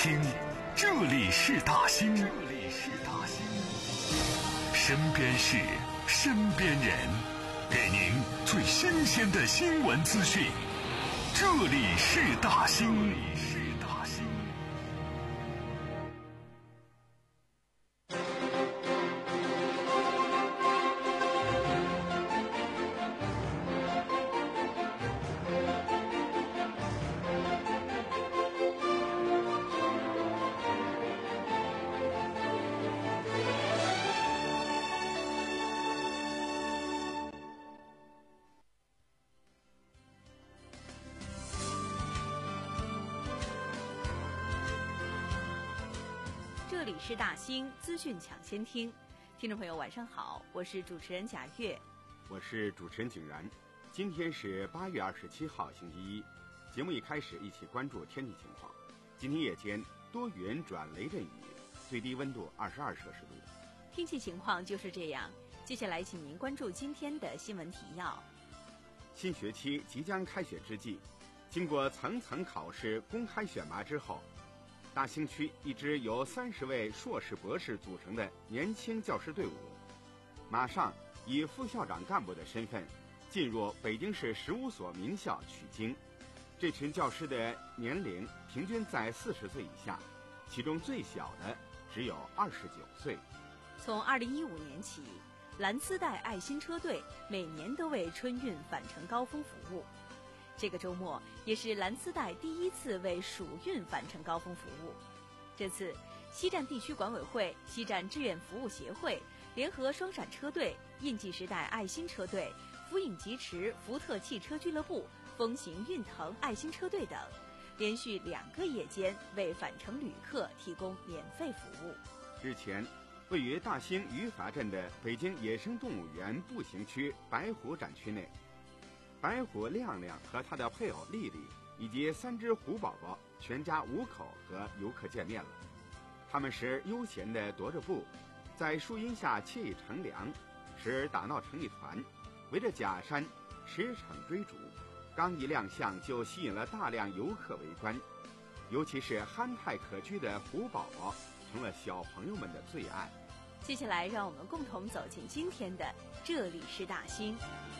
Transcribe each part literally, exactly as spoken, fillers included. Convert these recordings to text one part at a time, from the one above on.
听，这里是大兴，这里是大兴，身边事，身边人，给您最新鲜的新闻资讯。这里是大兴。 这里是大兴资讯抢先听，听众朋友晚上好，我是主持人贾月， 我是主持人景然。今天是八月二十七号星期一，节目一开始一起关注天气情况。今天夜间多云转雷阵雨，最低温度二十二摄氏度。 天气情况就是这样，接下来请您关注今天的新闻提要。 新学期即将开学之际，经过层层考试公开选拔之后，大兴区一支由三十位硕士博士组成的年轻教师队伍，马上以副校长干部的身份进入北京市十五所名校取经。这群教师的年龄平均在四十岁以下，其中最小的只有二十九岁。 从二零一五年起，蓝丝带爱心车队每年都为春运返程高峰服务。这个周末也是蓝丝带第一次为暑运返程高峰服务。这次西站地区管委会、西站志愿服务协会联合双闪车队、印记时代爱心车队、福影疾驰福特汽车俱乐部、风行运腾爱心车队等，连续两个夜间为返程旅客提供免费服务。 日前，位于大兴余法镇的北京野生动物园步行区白虎展区内，白虎亮亮和他的配偶丽丽以及三只虎宝宝全家五口和游客见面了。他们时悠闲地踱着步，在树荫下惬意乘凉，时打闹成一团，围着假山驰骋追逐。刚一亮相就吸引了大量游客围观，尤其是憨态可掬的虎宝宝成了小朋友们的最爱。 接下来让我们共同走进今天的这里是大兴。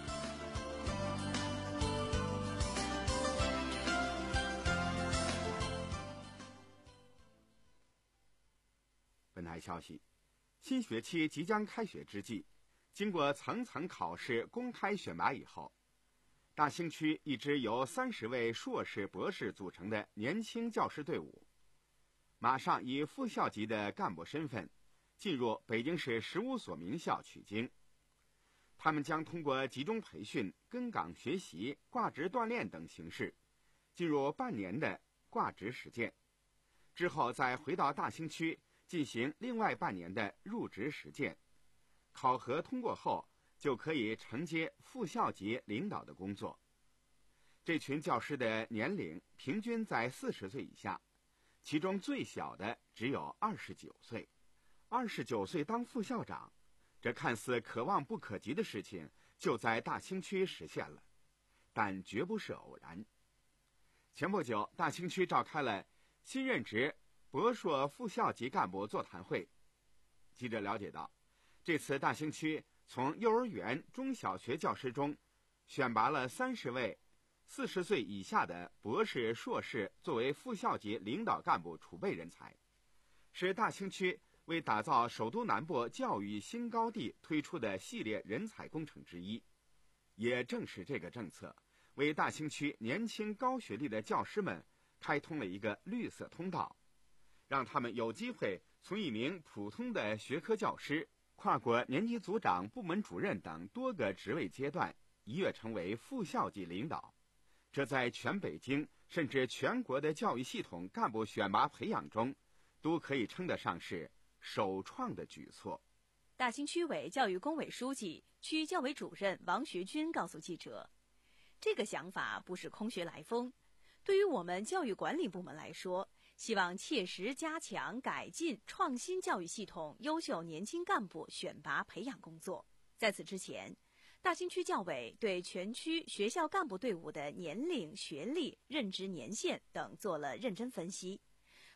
本台消息，新学期即将开学之际，经过层层考试公开选拔以后，大兴区一支由三十位硕士博士组成的年轻教师队伍，马上以副校级的干部身份进入北京市十五所名校取经。他们将通过集中培训、跟岗学习、挂职锻炼等形式，进入半年的挂职实践，之后再回到大兴区进行另外半年的入职实践。考核通过后，就可以承接副校级领导的工作。这群教师的年龄平均在四十岁以下，其中最小的只有二十九岁。二十九岁当副校长，这看似可望不可及的事情就在大兴区实现了，但绝不是偶然。前不久，大兴区召开了新任职博硕副校级干部座谈会。记者了解到，这次大兴区从幼儿园、中小学教师中选拔了三十位四十岁以下的博士、硕士作为副校级领导干部储备人才，是大兴区为打造首都南部教育新高地推出的系列人才工程之一。也正是这个政策，为大兴区年轻高学历的教师们开通了一个绿色通道，让他们有机会从一名普通的学科教师跨过年级组长、部门主任等多个职位阶段，一跃成为副校级领导。这在全北京甚至全国的教育系统干部选拔培养中，都可以称得上是首创的举措。 大兴区委教育工委书记、区教委主任王学军告诉记者，这个想法不是空穴来风，对于我们教育管理部门来说，希望切实加强改进创新教育系统优秀年轻干部选拔培养工作。在此之前，大兴区教委对全区学校干部队伍的年龄、学历、任职年限等做了认真分析，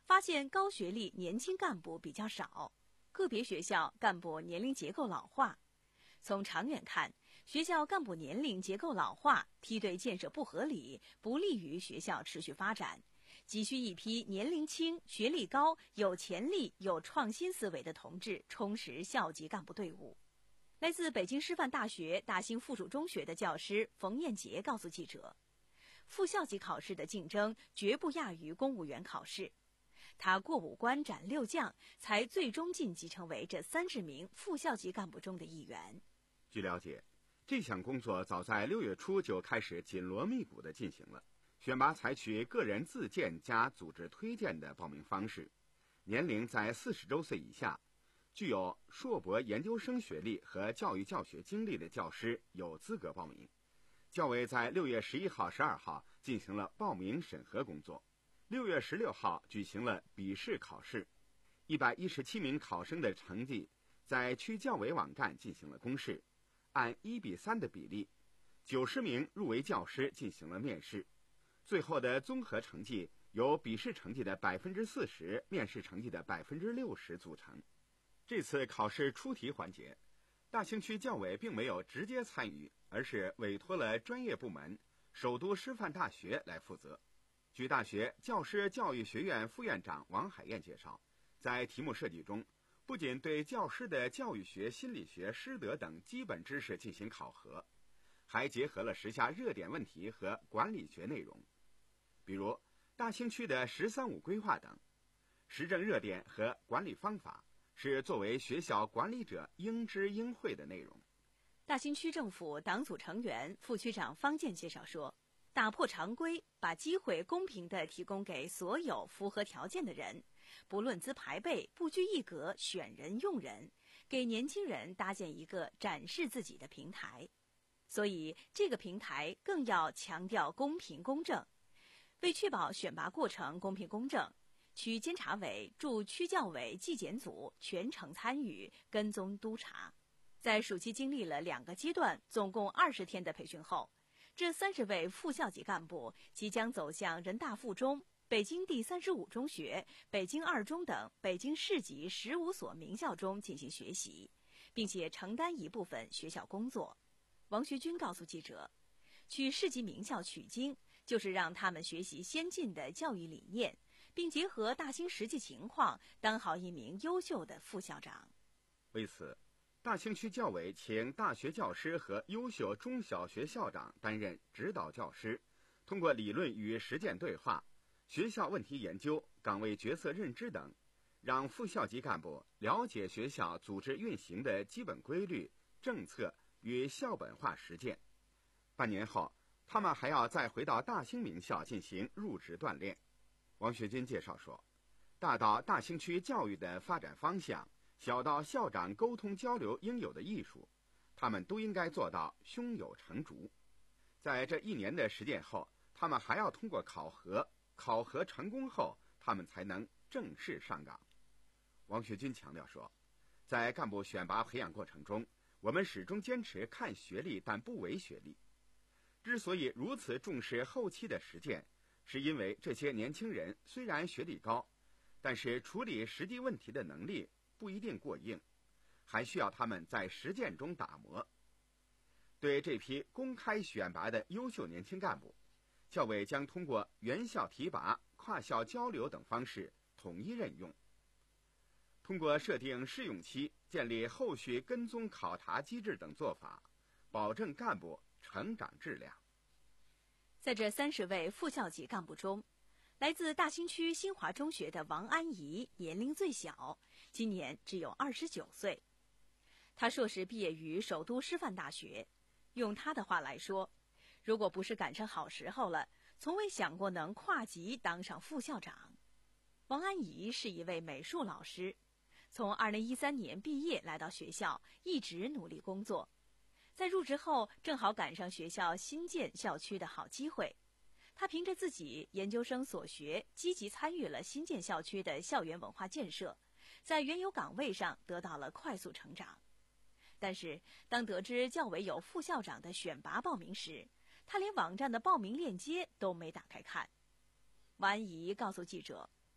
发现高学历年轻干部比较少，个别学校干部年龄结构老化。从长远看，学校干部年龄结构老化，梯队建设不合理，不利于学校持续发展。急需一批年龄轻、学历高、有潜力、有创新思维的同志充实校级干部队伍。来自北京师范大学大兴附属中学的教师冯艳杰告诉记者，副校级考试的竞争绝不亚于公务员考试。他过五关斩六将，才最终晋级成为这三十名副校级干部中的一员。 据了解，这项工作早在六月初就开始紧锣密鼓地进行了。选拔采取个人自荐加组织推荐的报名方式，年龄在四十周岁以下，具有硕博研究生学历和教育教学经历的教师有资格报名。教委在六月十一号、十二号进行了报名审核工作，六月十六号举行了笔试考试，一百一十七名考生的成绩在区教委网站进行了公示，按一比三的比例，九十名入围教师进行了面试。最后的综合成绩由笔试成绩的百分之四十、面试成绩的百分之六十组成。这次考试出题环节，大兴区教委并没有直接参与，而是委托了专业部门首都师范大学来负责。据大学教师教育学院副院长王海燕介绍，在题目设计中，不仅对教师的教育学、心理学、师德等基本知识进行考核，还结合了时下热点问题和管理学内容，比如大兴区的“十三五”规划等。时政热点和管理方法是作为学校管理者应知应会的内容。 大兴区政府党组成员、副区长方健介绍说，打破常规，把机会公平地提供给所有符合条件的人，不论资排辈，不拘一格，选人用人，给年轻人搭建一个展示自己的平台。所以这个平台更要强调公平公正。为确保选拔过程公平公正，区监察委驻区教委纪检组全程参与跟踪督查。在暑期经历了两个阶段，总共二十天的培训后，这三十位副校级干部即将走向人大附中、北京第三十五中学、北京二中等北京市级十五所名校中进行学习，并且承担一部分学校工作。王学军告诉记者，去市级名校取经，就是让他们学习先进的教育理念，并结合大兴实际情况，当好一名优秀的副校长。 为此，大兴区教委请大学教师和优秀中小学校长担任指导教师，通过理论与实践对话、学校问题研究、岗位角色认知等，让副校级干部了解学校组织运行的基本规律、政策与校本化实践。半年后，他们还要再回到大兴名校进行入职锻炼。王学军介绍说，大到大兴区教育的发展方向，小到校长沟通交流应有的艺术，他们都应该做到胸有成竹。在这一年的实践后，他们还要通过考核，考核成功后，他们才能正式上岗。王学军强调说，在干部选拔培养过程中，我们始终坚持看学历但不唯学历。之所以如此重视后期的实践，是因为这些年轻人虽然学历高，但是处理实际问题的能力不一定过硬，还需要他们在实践中打磨。对这批公开选拔的优秀年轻干部，教委将通过原校提拔、跨校交流等方式统一任用，通过设定试用期、建立后续跟踪考察机制等做法，保证干部成长质量。 在这三十位副校级干部中，来自大兴区新华中学的王安怡年龄最小，今年只有二十九岁。他硕士毕业于首都师范大学，用他的话来说，如果不是赶上好时候了，从未想过能跨级当上副校长。王安怡是一位美术老师，从二零一三年毕业来到学校，一直努力工作。在入职后，正好赶上学校新建校区的好机会。他凭着自己研究生所学，积极参与了新建校区的校园文化建设，在原有岗位上得到了快速成长。但是，当得知教委有副校长的选拔报名时，他连网站的报名链接都没打开看。王安怡告诉记者，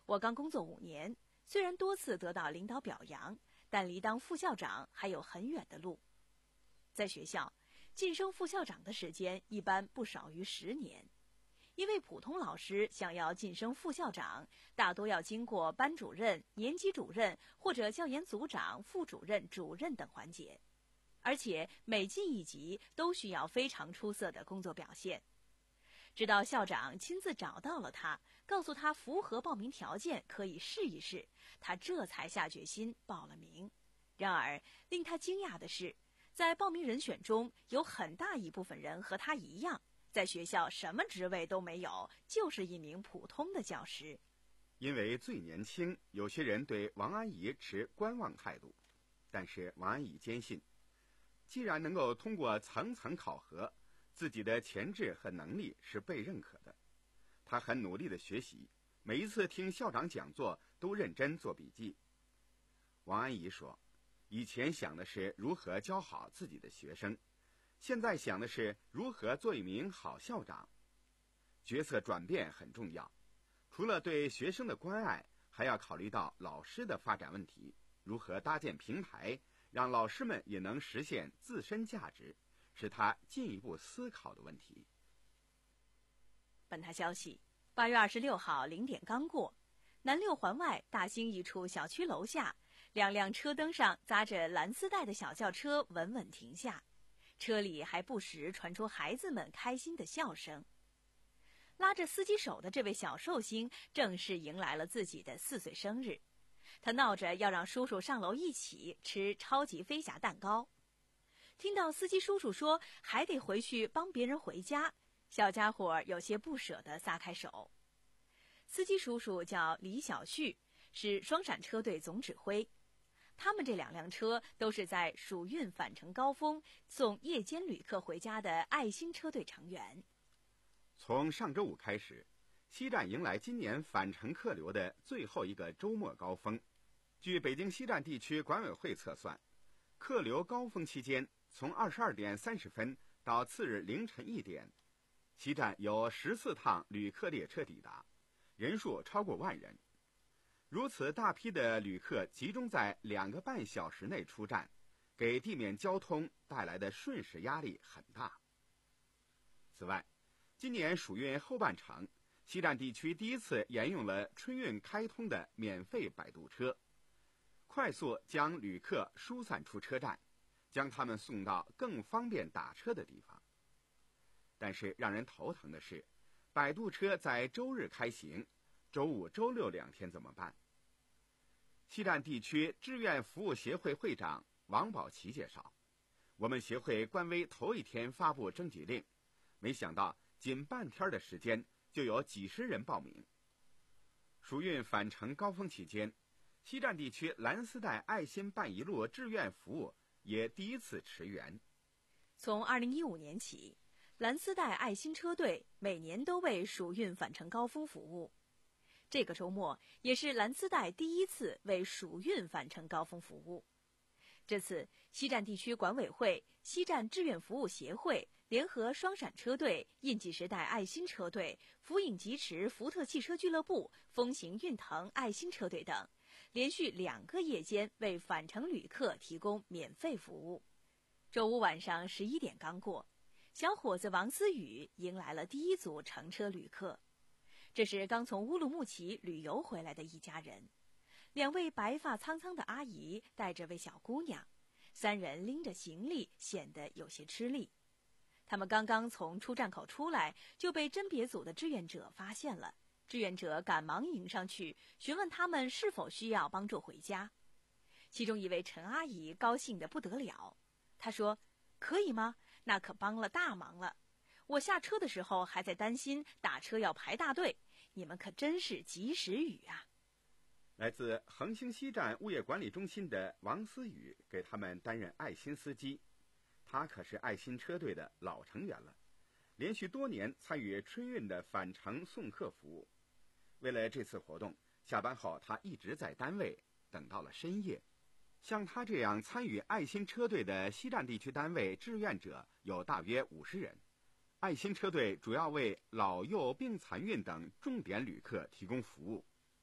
我刚工作五年，虽然多次得到领导表扬，但离当副校长还有很远的路。在学校，晋升副校长的时间一般不少于十年。一位普通老师想要晋升副校长，大多要经过班主任、年级主任或者教研组长、副主任、主任等环节，而且每进一级都需要非常出色的工作表现。直到校长亲自找到了他，告诉他符合报名条件，可以试一试，他这才下决心报了名。然而，令他惊讶的是，在报名人选中有很大一部分人和他一样，在学校什么职位都没有，就是一名普通的教师。 因为最年轻，有些人对王安忆持观望态度，但是王安忆坚信，既然能够通过层层考核，自己的潜质和能力是被认可的。他很努力的学习，每一次听校长讲座都认真做笔记。王安忆说，以前想的是如何教好自己的学生，现在想的是如何做一名好校长。角色转变很重要，除了对学生的关爱，还要考虑到老师的发展问题，如何搭建平台，让老师们也能实现自身价值，是他进一步思考的问题。 本台消息，八月二十六号零点刚过，南六环外大兴一处小区楼下，两辆车灯上扎着蓝丝带的小轿车稳稳停下，车里还不时传出孩子们开心的笑声。拉着司机手的这位小寿星正式迎来了自己的四岁生日，他闹着要让叔叔上楼一起吃超级飞侠蛋糕。听到司机叔叔说还得回去帮别人回家，小家伙有些不舍地撒开手。司机叔叔叫李小旭，是双闪车队总指挥。他们这两辆车都是在暑运返程高峰送夜间旅客回家的爱心车队成员。 从上周五开始，西站迎来今年返程客流的最后一个周末高峰。据北京西站地区管委会测算，客流高峰期间，从二十二点三十分到次日凌晨一点，西站有十四趟旅客列车抵达，人数超过万人。如此大批的旅客集中在两个半小时内出站，给地面交通带来的瞬时压力很大。此外，今年暑运后半程，西站地区第一次沿用了春运开通的免费摆渡车，快速将旅客疏散出车站，将他们送到更方便打车的地方。但是让人头疼的是，摆渡车在周日开行，周五、周六两天怎么办？西站地区志愿服务协会会长王宝奇介绍，我们协会官微头一天发布征集令，没想到仅半天的时间就有几十人报名。暑运返程高峰期间，西站地区蓝丝带爱心伴一路志愿服务也第一次驰援。 从二零一五年起，蓝丝带爱心车队每年都为暑运返程高峰服务。这个周末也是蓝丝带第一次为暑运返程高峰服务。这次，西站地区管委会、西站志愿服务协会联合双闪车队、印记时代爱心车队、福影疾驰福特汽车俱乐部、风行运腾爱心车队等，连续两个夜间为返程旅客提供免费服务。周五晚上十一点刚过，小伙子王思雨迎来了第一组乘车旅客。这是刚从乌鲁木齐旅游回来的一家人，两位白发苍苍的阿姨带着位小姑娘，三人拎着行李，显得有些吃力。他们刚刚从出站口出来，就被甄别组的志愿者发现了。志愿者赶忙迎上去，询问他们是否需要帮助回家。其中一位陈阿姨高兴得不得了，她说：“可以吗？那可帮了大忙了。我下车的时候还在担心打车要排大队，你们可真是及时雨啊！” 来自横兴西站物业管理中心的王思雨给他们担任爱心司机，他可是爱心车队的老成员了，连续多年参与春运的返程送客服务。为了这次活动，下班后他一直在单位等到了深夜。像他这样参与爱心车队的西站地区单位志愿者有大约五十人。爱心车队主要为老幼病残孕等重点旅客提供服务。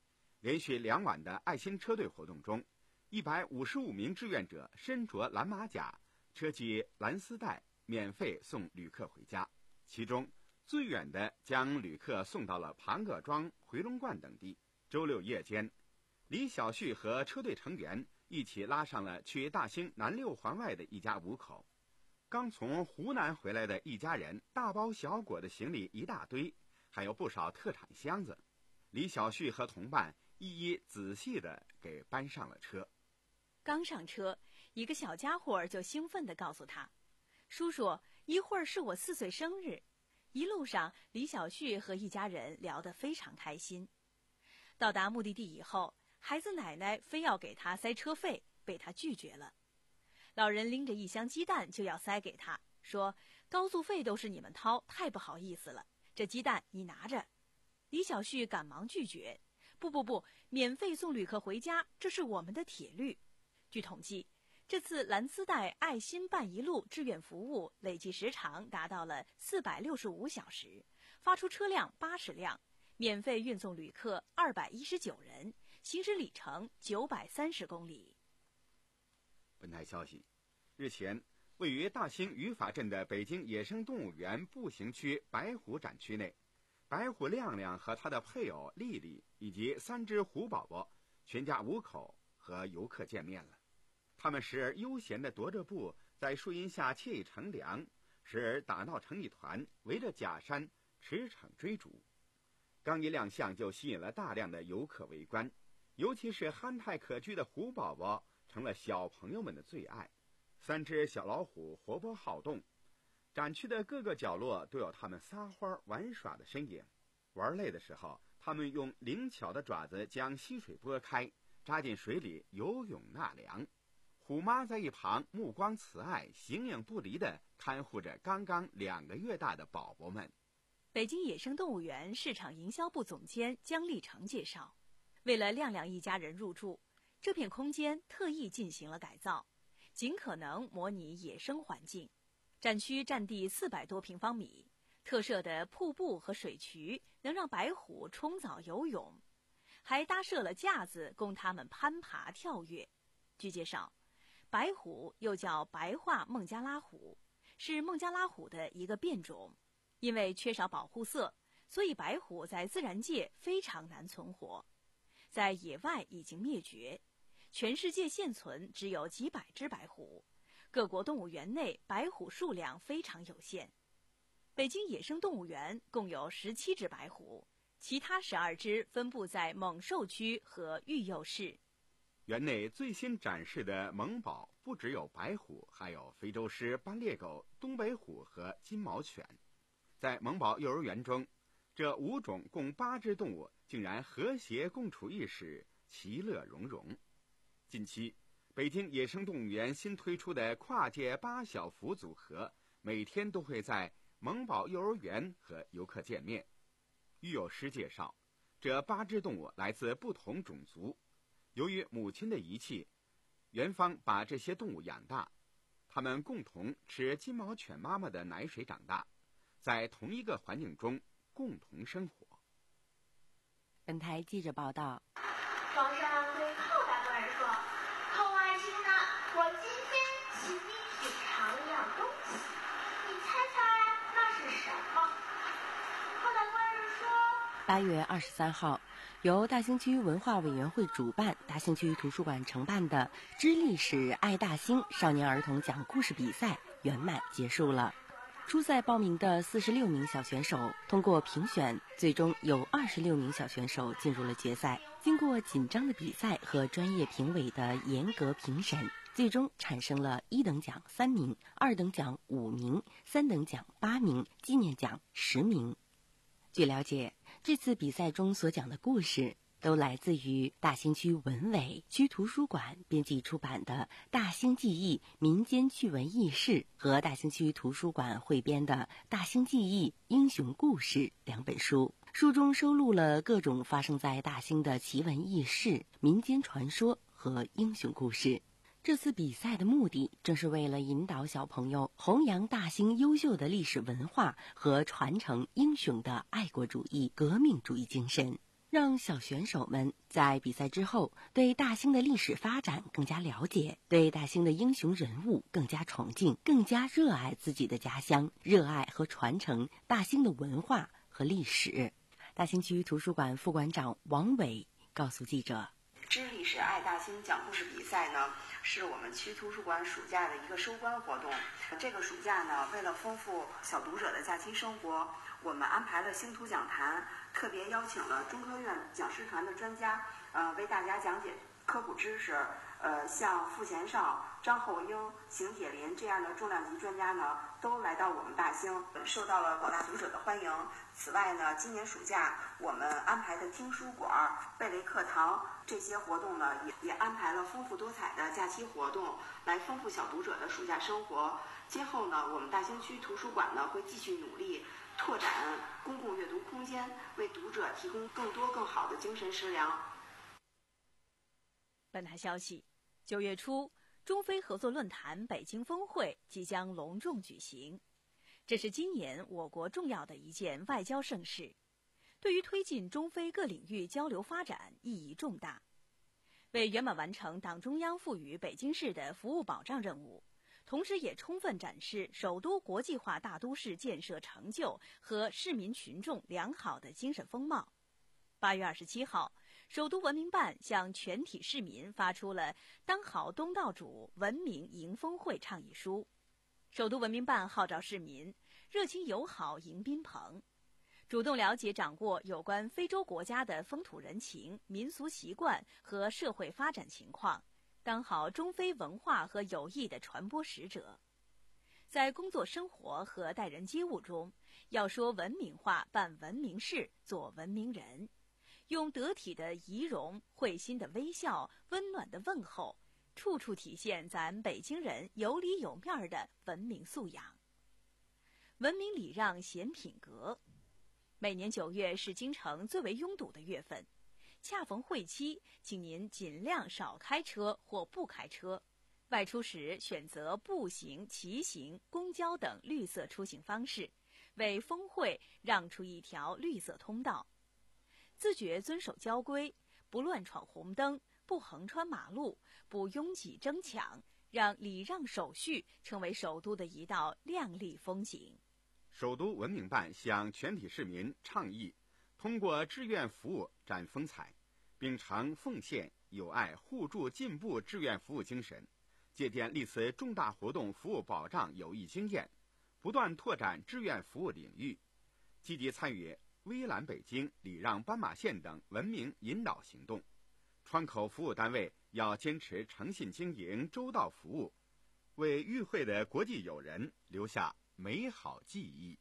连续两晚的爱心车队活动中，一百五十五名志愿者身着蓝马甲，车系蓝丝带，免费送旅客回家。其中最远的将旅客送到了庞各庄、回龙观等地。周六夜间，李小旭和车队成员一起拉上了去大兴南六环外的一家五口。刚从湖南回来的一家人，大包小裹的行李一大堆，还有不少特产箱子。李小旭和同伴一一仔细地给搬上了车。 刚上车，一个小家伙就兴奋地告诉他：“叔叔，一会儿是我四岁生日。”一路上，李小旭和一家人聊得非常开心。到达目的地以后，孩子奶奶非要给他塞车费，被他拒绝了。老人拎着一箱鸡蛋就要塞给他，说：“高速费都是你们掏，太不好意思了，这鸡蛋你拿着。”李小旭赶忙拒绝：“不不不，免费送旅客回家，这是我们的铁律。”据统计，这次蓝丝带爱心伴一路志愿服务累计时长达到了四百六十五小时，发出车辆八十辆，免费运送旅客二百一十九人，行驶里程九百三十公里。 本台消息，日前，位于大兴语法镇的北京野生动物园步行区白虎展区内，白虎亮亮和他的配偶丽丽以及三只虎宝宝，全家五口和游客见面了。他们时而悠闲地踱着步，在树荫下惬意乘凉，时而打闹成一团，围着假山驰骋追逐。刚一亮相就吸引了大量的游客围观，尤其是憨态可掬的虎宝宝成了小朋友们的最爱。三只小老虎活泼好动，展区的各个角落都有它们撒欢玩耍的身影。玩累的时候，它们用灵巧的爪子将溪水拨开，扎进水里游泳纳凉。虎妈在一旁目光慈爱，形影不离地看护着刚刚两个月大的宝宝们。 北京野生动物园市场营销部总监姜立成介绍，为了亮亮一家人入住，这片空间特意进行了改造，尽可能模拟野生环境。展区占地四百多平方米，特设的瀑布和水渠能让白虎冲澡游泳，还搭设了架子供它们攀爬跳跃。据介绍，白虎又叫白化孟加拉虎，是孟加拉虎的一个变种。因为缺少保护色，所以白虎在自然界非常难存活，在野外已经灭绝，全世界现存只有几百只白虎，各国动物园内白虎数量非常有限。北京野生动物园共有十七只白虎，其他十二只分布在猛兽区和育幼室。 园内最新展示的萌宝不只有白虎，还有非洲狮、斑鬣狗、东北虎和金毛犬。在萌宝幼儿园中，这五种共八只动物竟然和谐共处一室，其乐融融。近期，北京野生动物园新推出的跨界八小福组合，每天都会在萌宝幼儿园和游客见面。育幼师介绍，这八只动物来自不同种族，由于母亲的遗弃，园方把这些动物养大，它们共同吃金毛犬妈妈的奶水长大，在同一个环境中共同生活。 本台记者报道， 皇上对寇大官人说：“寇爱卿呢，我今天请你品尝一样东西，你猜猜那是什么？”寇大官人说：“ 八月二十三号，由大兴区文化委员会主办、大兴区图书馆承办的“知历史、爱大兴”少年儿童讲故事比赛圆满结束了。初赛报名的四十六名小选手通过评选，最终有二十六名小选手进入了决赛。经过紧张的比赛和专业评委的严格评审，最终产生了一等奖三名、二等奖五名、三等奖八名、纪念奖十名。据了解，这次比赛中所讲的故事都来自于大兴区文委区图书馆编辑出版的《大兴记忆民间趣闻轶事》和大兴区图书馆汇编的《大兴记忆英雄故事》两本书。书中收录了各种发生在大兴的奇闻异事、民间传说和英雄故事。这次比赛的目的正是为了引导小朋友弘扬大兴优秀的历史文化和传承英雄的爱国主义、革命主义精神， 让小选手们在比赛之后对大兴的历史发展更加了解，对大兴的英雄人物更加崇敬，更加热爱自己的家乡，热爱和传承大兴的文化和历史。大兴区图书馆副馆长王伟告诉记者， 知历史爱大兴讲故事比赛呢，是我们区图书馆暑假的一个收官活动。这个暑假呢，为了丰富小读者的假期生活，我们安排了星图讲坛，特别邀请了中科院讲师团的专家，呃，为大家讲解科普知识。呃，像傅贤少、张厚英、邢铁林这样的重量级专家呢，都来到我们大兴，受到了广大读者的欢迎。此外呢，今年暑假我们安排的听书馆、贝雷课堂这些活动呢，也也安排了丰富多彩的假期活动，来丰富小读者的暑假生活。今后呢，我们大兴区图书馆呢会继续努力拓展公共阅读空间，为读者提供更多更好的精神食粮。 本台消息，九月初，中非合作论坛北京峰会即将隆重举行，这是今年我国重要的一件外交盛事，对于推进中非各领域交流发展意义重大。为圆满完成党中央赋予北京市的服务保障任务，同时也充分展示首都国际化大都市建设成就和市民群众良好的精神风貌。八月二十七号，首都文明办向全体市民发出了“当好东道主，文明迎峰会”倡议书。首都文明办号召市民热情友好迎宾朋，主动了解掌握有关非洲国家的风土人情、民俗习惯和社会发展情况，当好中非文化和友谊的传播使者。在工作生活和待人接物中，要说文明话，办文明事，做文明人，用得体的仪容、会心的微笑、温暖的问候，处处体现咱北京人有里有面的文明素养。文明礼让显品格。每年九月是京城最为拥堵的月份，恰逢会期，请您尽量少开车或不开车，外出时选择步行、骑行、公交等绿色出行方式，为峰会让出一条绿色通道。自觉遵守交规，不乱闯红灯，不横穿马路，不拥挤争抢，让礼让手续成为首都的一道亮丽风景。 首都文明办向全体市民倡议，通过志愿服务展风采，秉承奉献、友爱、互助、进步志愿服务精神，借鉴历次重大活动服务保障有益经验，不断拓展志愿服务领域，积极参与微澜北京、礼让斑马线等文明引导行动。窗口服务单位要坚持诚信经营、周到服务，为与会的国际友人留下美好记忆。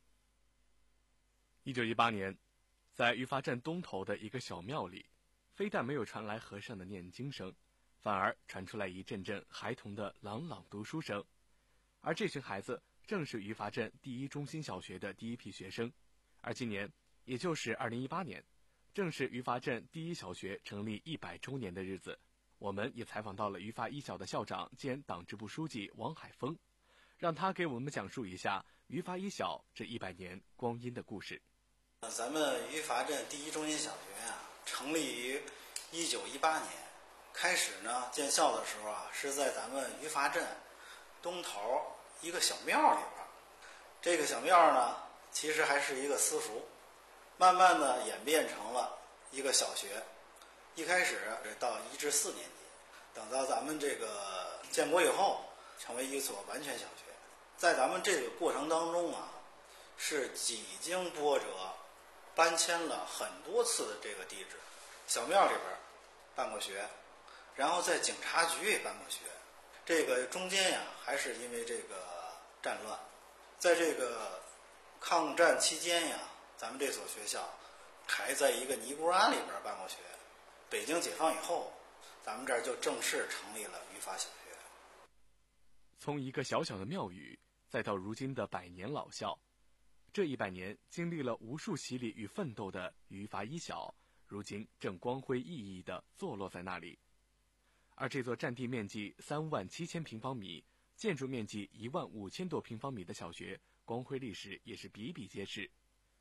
一九一八年，在于发镇东头的一个小庙里，非但没有传来和尚的念经声，反而传出来一阵阵孩童的朗朗读书声。而这群孩子正是于发镇第一中心小学的第一批学生。而今年，也就是二零一八年，正是于发镇第一小学成立一百周年的日子。我们也采访到了于发一小的校长兼党支部书记王海峰，让他给我们讲述一下于发一小这一百年光阴的故事。 咱们于发镇第一中心小学啊，成立于一九一八年。开始呢，建校的时候啊，是在咱们于发镇东头一个小庙里边。这个小庙呢，其实还是一个私塾，慢慢的演变成了一个小学。一开始到一至四年级，等到咱们这个建国以后，成为一所完全小学。在咱们这个过程当中啊，是几经波折，搬迁了很多次的这个地址。小庙里边办过学，然后在警察局也办过学。这个中间呀，还是因为这个战乱，在这个抗战期间呀，咱们这所学校还在一个尼姑庵里边办过学。北京解放以后，咱们这儿就正式成立了于发小学。 从一个小小的庙宇，再到如今的百年老校，这一百年经历了无数洗礼与奋斗的于发一小，如今正光辉熠熠地坐落在那里。而这座占地面积三万七千平方米、建筑面积一万五千多平方米的小学，光辉历史也是比比皆是。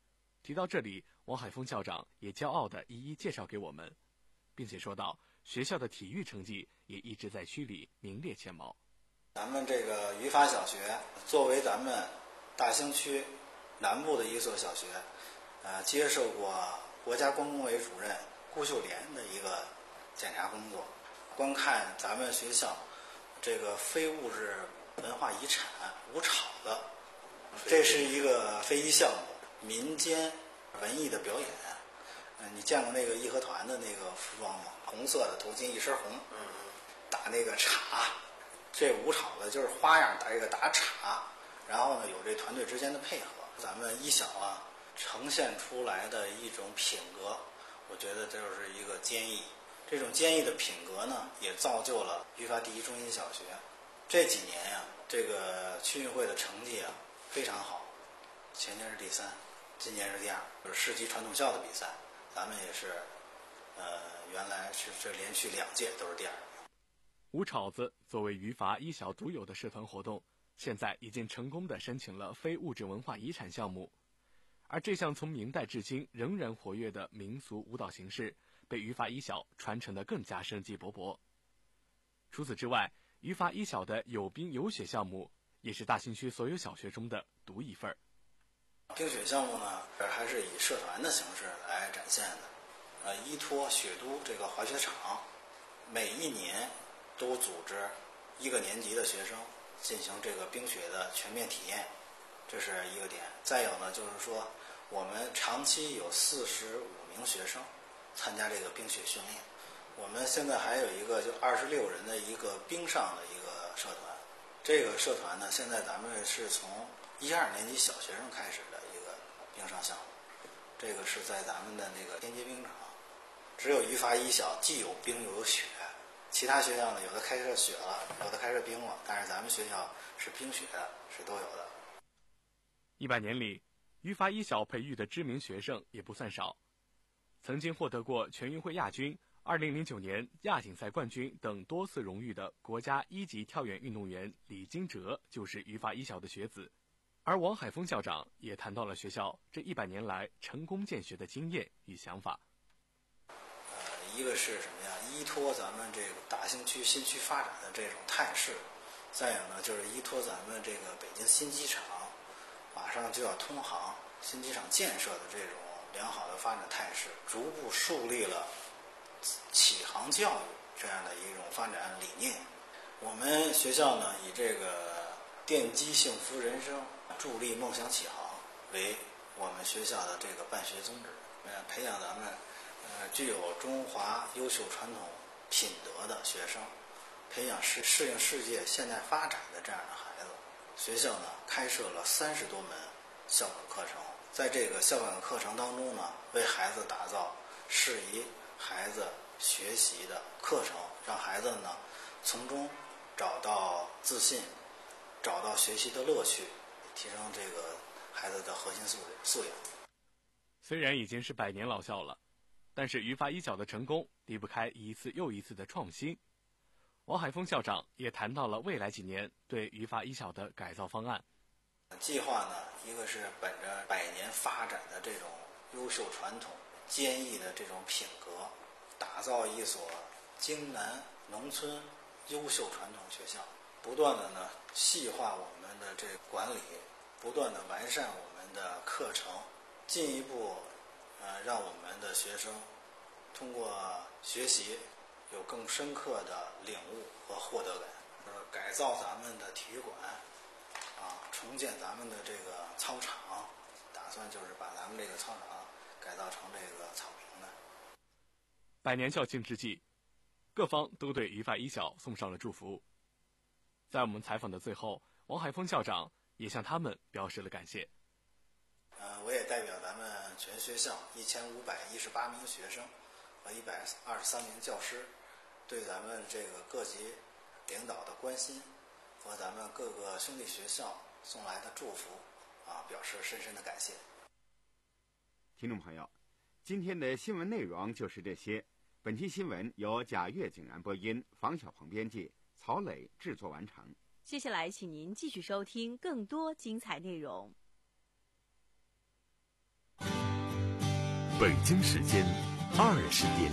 提到这里，王海峰校长也骄傲地一一介绍给我们，并且说到学校的体育成绩也一直在区里名列前茅。 咱们这个于法小学作为咱们大兴区南部的一所小学，呃，接受过国家关工委主任顾秀莲的一个检查工作，观看咱们学校这个非物质文化遗产吴晁的，这是一个非遗项目，民间文艺的表演。嗯，你见过那个义和团的那个服装吗？红色的头巾，一身红，打那个镲。这吴晁的就是花样打这个打镲，然后呢有这团队之间的配合。咱们一小啊呈现出来的一种品格，我觉得这就是一个坚毅。这种坚毅的品格呢，也造就了于法第一中心小学这几年呀、啊，这个区运会的成绩啊非常好，前年是第三，今年是第二，就是市级传统校的比赛，咱们也是，呃，原来是这连续两届都是第二。 吴晁子作为于法一小独有的社团活动，现在已经成功地申请了非物质文化遗产项目，而这项从明代至今仍然活跃的民俗舞蹈形式，被于法一小传承得更加生机勃勃。除此之外，于法一小的有冰有雪项目也是大兴区所有小学中的独一份儿。 冰雪项目呢，还是以社团的形式来展现的。呃，依托雪都这个滑雪场，每一年都组织一个年级的学生进行这个冰雪的全面体验，这是一个点。再有呢，就是说我们长期有四十五名学生参加这个冰雪训练。我们现在还有一个就二十六人的一个冰上的一个社团，这个社团呢，现在咱们是从一二年级小学生开始的一个冰上项目，这个是在咱们的那个天街冰场。只有于法一小既有冰又有雪，其他学校呢有的开设雪了，有的开设冰了，但是咱们学校是冰雪的，是都有的。 一百年里，于法一小培育的知名学生也不算少，曾经获得过全运会亚军、二零零九年亚锦赛冠军等多次荣誉的国家一级跳远运动员李金哲就是于法一小的学子。而王海峰校长也谈到了学校这一百年来成功建学的经验与想法。 一个是什么呀？依托咱们这个大兴区新区发展的这种态势，再有呢就是依托咱们这个北京新机场马上就要通航，新机场建设的这种良好的发展态势，逐步树立了启航教育这样的一种发展理念。我们学校呢以这个奠基幸福人生、助力梦想启航为我们学校的这个办学宗旨，呃，培养咱们呃具有中华优秀传统品德的学生，培养适适应世界现代发展的这样的孩子。学校呢开设了三十多门校本课程，在这个校本课程当中呢，为孩子打造适宜孩子学习的课程，让孩子呢从中找到自信，找到学习的乐趣，提升这个孩子的核心素素养。 虽然已经是百年老校了，但是于法一小的成功离不开一次又一次的创新。王海峰校长也谈到了未来几年对于法一小的改造方案。 计划呢，一个是本着百年发展的这种优秀传统、坚毅的这种品格，打造一所京南农村优秀传统学校，不断的呢细化我们的这个管理，不断的完善我们的课程，进一步呃让我们的学生通过学习有更深刻的领悟和获得感。呃，改造咱们的体育馆啊，重建咱们的这个操场，打算就是把咱们这个操场改造成这个草坪的。 百年校庆之际，各方都对于法一小送上了祝福。在我们采访的最后，王海峰校长也向他们表示了感谢。 呃，我也代表咱们全学校一千五百一十八名学生和一百二十三名教师，对咱们这个各级领导的关心和咱们各个兄弟学校送来的祝福啊，表示深深的感谢。 听众朋友，今天的新闻内容就是这些。本期新闻由贾跃景然播音，房小鹏编辑，曹磊制作完成。 接下来，请您继续收听更多精彩内容。 北京时间二十点